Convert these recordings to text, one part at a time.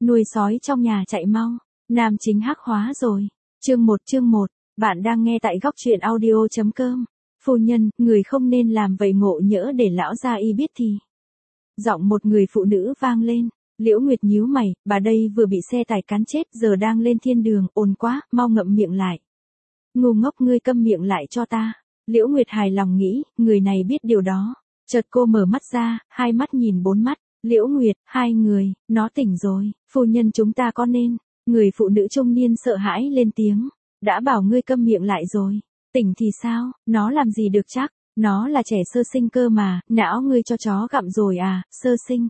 nuôi sói trong nhà chạy mau, nam chính hắc hóa rồi. Chương 1, bạn đang nghe tại góc truyện audio.com. Phu nhân, người không nên làm vậy, ngộ nhỡ để lão gia y biết thì. Giọng một người phụ nữ vang lên. Liễu Nguyệt nhíu mày, bà đây vừa bị xe tải cán chết, giờ đang lên thiên đường, ồn quá, mau ngậm miệng lại. Ngu ngốc, ngươi câm miệng lại cho ta. Liễu Nguyệt hài lòng nghĩ, người này biết điều đó. Chợt cô mở mắt ra, hai mắt nhìn bốn mắt. Liễu Nguyệt, hai người, nó tỉnh rồi, phu nhân chúng ta có nên. Người phụ nữ trung niên sợ hãi lên tiếng. Đã bảo ngươi câm miệng lại rồi. Tỉnh thì sao, nó làm gì được chắc. Nó là trẻ sơ sinh cơ mà, não ngươi cho chó gặm rồi à, sơ sinh.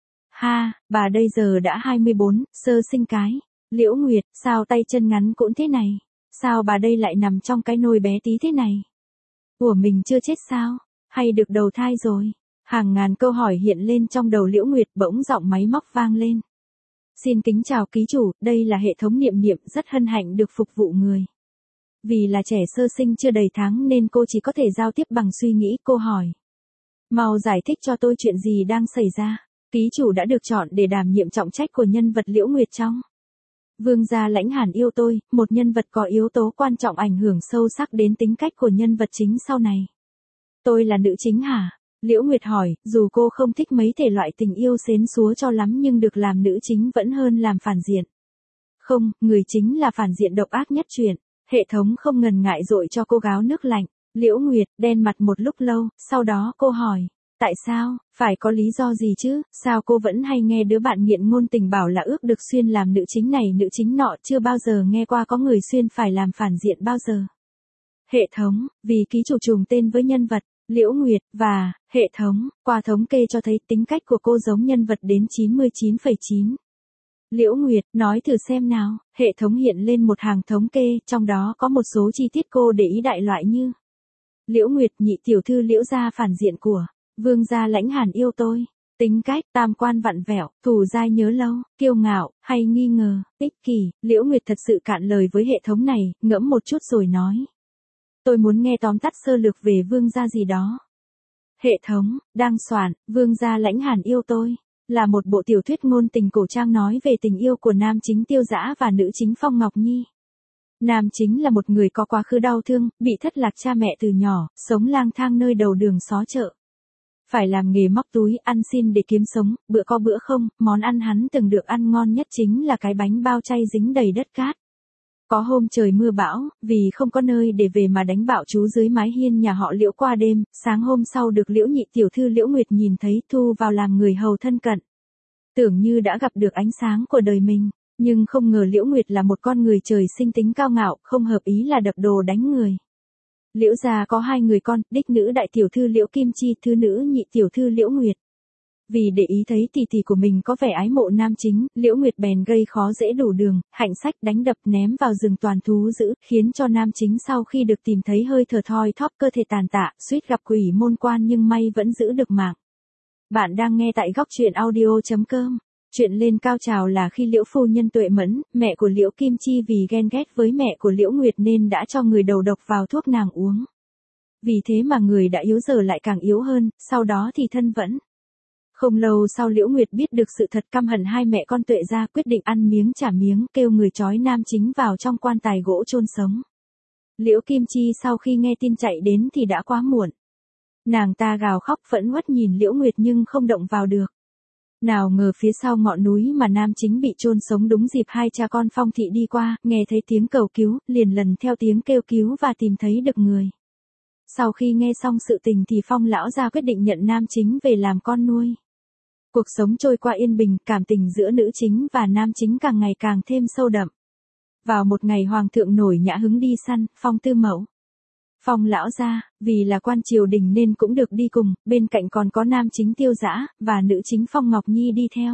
Ha, bà đây giờ đã 24, sơ sinh cái. Liễu Nguyệt, sao tay chân ngắn cũn thế này? Sao bà đây lại nằm trong cái nồi bé tí thế này? Ủa mình chưa chết sao? Hay được đầu thai rồi? Hàng ngàn câu hỏi hiện lên trong đầu Liễu Nguyệt, bỗng giọng máy móc vang lên. Xin kính chào ký chủ, đây là hệ thống niệm niệm, rất hân hạnh được phục vụ người. Vì là trẻ sơ sinh chưa đầy tháng nên cô chỉ có thể giao tiếp bằng suy nghĩ, cô hỏi. Mau giải thích cho tôi chuyện gì đang xảy ra. Ký chủ đã được chọn để đảm nhiệm trọng trách của nhân vật Liễu Nguyệt trong Vương gia Lãnh Hàn Yêu Tôi, một nhân vật có yếu tố quan trọng ảnh hưởng sâu sắc đến tính cách của nhân vật chính sau này. Tôi là nữ chính hả? Liễu Nguyệt hỏi, dù cô không thích mấy thể loại tình yêu xến xúa cho lắm nhưng được làm nữ chính vẫn hơn làm phản diện. Không, người chính là phản diện độc ác nhất truyện. Hệ thống không ngần ngại dội cho cô gáo nước lạnh. Liễu Nguyệt đen mặt một lúc lâu, sau đó cô hỏi. Tại sao, phải có lý do gì chứ, sao cô vẫn hay nghe đứa bạn nghiện ngôn tình bảo là ước được xuyên làm nữ chính này nữ chính nọ, chưa bao giờ nghe qua có người xuyên phải làm phản diện bao giờ. Hệ thống, vì ký chủ trùng tên với nhân vật, Liễu Nguyệt, và, hệ thống, qua thống kê cho thấy tính cách của cô giống nhân vật đến 99,9. Liễu Nguyệt, nói thử xem nào, hệ thống hiện lên một hàng thống kê, trong đó có một số chi tiết cô để ý đại loại như. Liễu Nguyệt, nhị tiểu thư Liễu gia phản diện của Vương gia Lãnh Hàn Yêu Tôi. Tính cách, tam quan vặn vẹo, thù dai nhớ lâu, kiêu ngạo, hay nghi ngờ, ích kỷ. Liễu Nguyệt thật sự cạn lời với hệ thống này, ngẫm một chút rồi nói. Tôi muốn nghe tóm tắt sơ lược về Vương gia gì đó. Hệ thống, đang soạn, Vương gia Lãnh Hàn Yêu Tôi. Là một bộ tiểu thuyết ngôn tình cổ trang nói về tình yêu của nam chính Tiêu Dã và nữ chính Phong Ngọc Nhi. Nam chính là một người có quá khứ đau thương, bị thất lạc cha mẹ từ nhỏ, sống lang thang nơi đầu đường xó chợ. Phải làm nghề móc túi, ăn xin để kiếm sống, bữa có bữa không, món ăn hắn từng được ăn ngon nhất chính là cái bánh bao chay dính đầy đất cát. Có hôm trời mưa bão, vì không có nơi để về mà đánh bạo trú dưới mái hiên nhà họ Liễu qua đêm, sáng hôm sau được Liễu nhị tiểu thư Liễu Nguyệt nhìn thấy thu vào làm người hầu thân cận. Tưởng như đã gặp được ánh sáng của đời mình, nhưng không ngờ Liễu Nguyệt là một con người trời sinh tính cao ngạo, không hợp ý là đập đồ đánh người. Liễu gia có hai người con, đích nữ đại tiểu thư Liễu Kim Chi, thứ nữ nhị tiểu thư Liễu Nguyệt. Vì để ý thấy tỷ tỷ của mình có vẻ ái mộ nam chính, Liễu Nguyệt bèn gây khó dễ đủ đường, hạnh sách đánh đập ném vào rừng toàn thú dữ, khiến cho nam chính sau khi được tìm thấy hơi thở thoi thóp cơ thể tàn tạ, suýt gặp quỷ môn quan nhưng may vẫn giữ được mạng. Bạn đang nghe tại góc truyện audio.com. Chuyện lên cao trào là khi Liễu phu nhân Tuệ Mẫn, mẹ của Liễu Kim Chi vì ghen ghét với mẹ của Liễu Nguyệt nên đã cho người đầu độc vào thuốc nàng uống. Vì thế mà người đã yếu giờ lại càng yếu hơn, sau đó thì thân vẫn. Không lâu sau Liễu Nguyệt biết được sự thật, căm hận hai mẹ con Tuệ gia, quyết định ăn miếng trả miếng, kêu người trói nam chính vào trong quan tài gỗ chôn sống. Liễu Kim Chi sau khi nghe tin chạy đến thì đã quá muộn. Nàng ta gào khóc phẫn uất nhìn Liễu Nguyệt nhưng không động vào được. Nào ngờ phía sau ngọn núi mà nam chính bị chôn sống đúng dịp hai cha con Phong thị đi qua, nghe thấy tiếng cầu cứu, liền lần theo tiếng kêu cứu và tìm thấy được người. Sau khi nghe xong sự tình thì Phong lão gia quyết định nhận nam chính về làm con nuôi. Cuộc sống trôi qua yên bình, cảm tình giữa nữ chính và nam chính càng ngày càng thêm sâu đậm. Vào một ngày hoàng thượng nổi nhã hứng đi săn, Phong tư mẫu, Phong lão gia, vì là quan triều đình nên cũng được đi cùng, bên cạnh còn có nam chính Tiêu Dã, và nữ chính Phong Ngọc Nhi đi theo.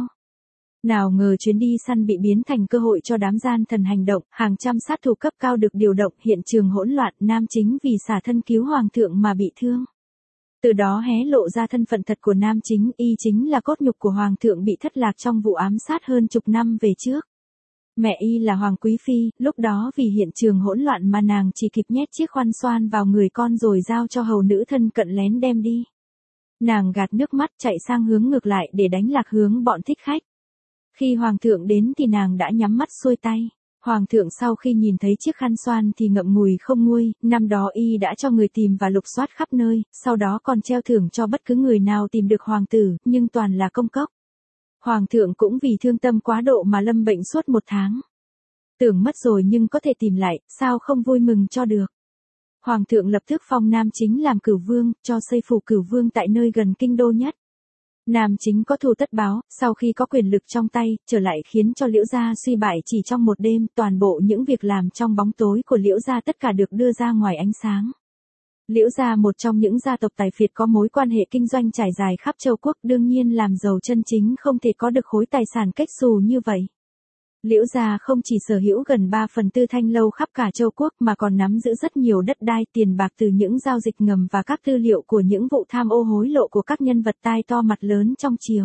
Nào ngờ chuyến đi săn bị biến thành cơ hội cho đám gian thần hành động, hàng trăm sát thủ cấp cao được điều động, hiện trường hỗn loạn, nam chính vì xả thân cứu hoàng thượng mà bị thương. Từ đó hé lộ ra thân phận thật của nam chính, y chính là cốt nhục của hoàng thượng bị thất lạc trong vụ ám sát hơn chục năm về trước. Mẹ y là Hoàng Quý Phi, lúc đó vì hiện trường hỗn loạn mà nàng chỉ kịp nhét chiếc khoăn xoan vào người con rồi giao cho hầu nữ thân cận lén đem đi. Nàng gạt nước mắt chạy sang hướng ngược lại để đánh lạc hướng bọn thích khách. Khi hoàng thượng đến thì nàng đã nhắm mắt xuôi tay. Hoàng thượng sau khi nhìn thấy chiếc khăn xoan thì ngậm ngùi không nguôi, năm đó y đã cho người tìm và lục soát khắp nơi, sau đó còn treo thưởng cho bất cứ người nào tìm được hoàng tử, nhưng toàn là công cốc. Hoàng thượng cũng vì thương tâm quá độ mà lâm bệnh suốt 1 tháng. Tưởng mất rồi nhưng có thể tìm lại, sao không vui mừng cho được. Hoàng thượng lập tức phong Nam Chính làm cửu vương, cho xây phủ cửu vương tại nơi gần kinh đô nhất. Nam Chính có thù tất báo, sau khi có quyền lực trong tay, trở lại khiến cho Liễu gia suy bại chỉ trong một đêm, toàn bộ những việc làm trong bóng tối của Liễu gia tất cả được đưa ra ngoài ánh sáng. Liễu gia một trong những gia tộc tài phiệt có mối quan hệ kinh doanh trải dài khắp châu quốc, đương nhiên làm giàu chân chính không thể có được khối tài sản kết xù như vậy. Liễu gia không chỉ sở hữu gần 3/4 thanh lâu khắp cả châu quốc mà còn nắm giữ rất nhiều đất đai, tiền bạc từ những giao dịch ngầm và các tư liệu của những vụ tham ô hối lộ của các nhân vật tai to mặt lớn trong triều.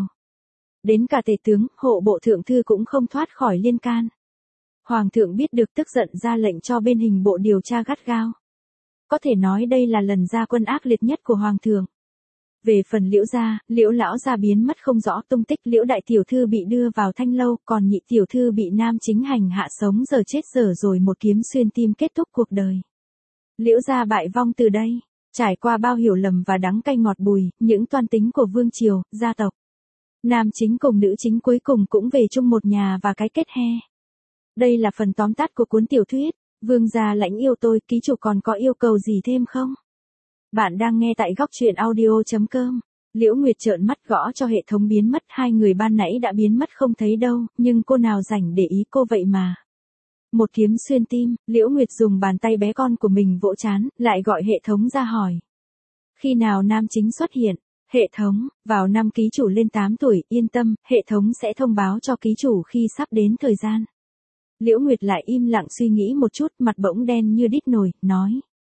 Đến cả tể tướng, hộ bộ thượng thư cũng không thoát khỏi liên can. Hoàng thượng biết được tức giận ra lệnh cho bên hình bộ điều tra gắt gao. Có thể nói đây là lần ra quân ác liệt nhất của hoàng thượng. Về phần Liễu gia, Liễu lão gia biến mất không rõ tung tích, Liễu đại tiểu thư bị đưa vào thanh lâu, còn nhị tiểu thư bị Nam Chính hành hạ sống giờ chết dở rồi một kiếm xuyên tim kết thúc cuộc đời. Liễu gia bại vong từ đây, trải qua bao hiểu lầm và đắng cay ngọt bùi, những toan tính của vương triều, gia tộc. Nam Chính cùng nữ chính cuối cùng cũng về chung một nhà và cái kết he. Đây là phần tóm tắt của cuốn tiểu thuyết. Vương gia lãnh yêu tôi, ký chủ còn có yêu cầu gì thêm không? Bạn đang nghe tại góc truyện audio.com. Liễu Nguyệt trợn mắt gõ cho hệ thống biến mất, 2 người ban nãy đã biến mất không thấy đâu, nhưng cô nào rảnh để ý cô vậy mà. Một kiếm xuyên tim, Liễu Nguyệt dùng bàn tay bé con của mình vỗ trán, lại gọi hệ thống ra hỏi. Khi nào Nam Chính xuất hiện? Hệ thống, vào năm ký chủ lên 8 tuổi, yên tâm, hệ thống sẽ thông báo cho ký chủ khi sắp đến thời gian. Liễu Nguyệt lại im lặng suy nghĩ một chút, mặt bỗng đen như đít nồi, nói.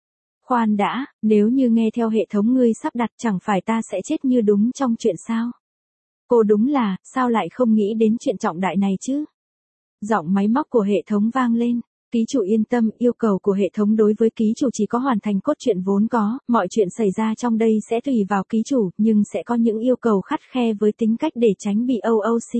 Khoan đã, nếu như nghe theo hệ thống ngươi sắp đặt chẳng phải ta sẽ chết như đúng trong chuyện sao? Cô đúng là, sao lại không nghĩ đến chuyện trọng đại này chứ? Giọng máy móc của hệ thống vang lên. Ký chủ yên tâm, yêu cầu của hệ thống đối với ký chủ chỉ có hoàn thành cốt truyện vốn có, mọi chuyện xảy ra trong đây sẽ tùy vào ký chủ, nhưng sẽ có những yêu cầu khắt khe với tính cách để tránh bị OOC.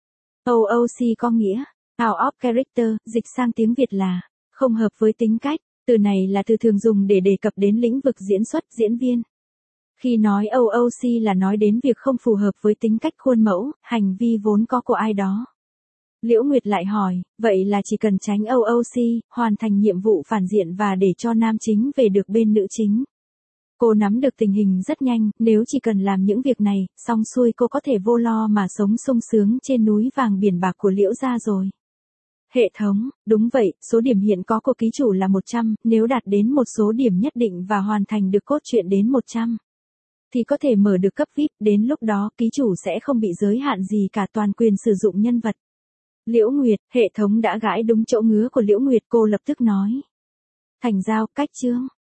OOC có nghĩa out of character, dịch sang tiếng Việt là không hợp với tính cách. Từ này là từ thường dùng để đề cập đến lĩnh vực diễn xuất, diễn viên. Khi nói OOC là nói đến việc không phù hợp với tính cách, khuôn mẫu, hành vi vốn có của ai đó. Liễu Nguyệt lại hỏi, vậy là chỉ cần tránh OOC, hoàn thành nhiệm vụ phản diện và để cho Nam Chính về được bên nữ chính. Cô nắm được tình hình rất nhanh, nếu chỉ cần làm những việc này, xong xuôi cô có thể vô lo mà sống sung sướng trên núi vàng biển bạc của Liễu gia rồi. Hệ thống, đúng vậy, số điểm hiện có của ký chủ là 100, nếu đạt đến một số điểm nhất định và hoàn thành được cốt truyện đến 100, thì có thể mở được cấp VIP, đến lúc đó ký chủ sẽ không bị giới hạn gì cả, toàn quyền sử dụng nhân vật. Liễu Nguyệt, hệ thống đã gãi đúng chỗ ngứa của Liễu Nguyệt, cô lập tức nói. Thành giao, cách chương.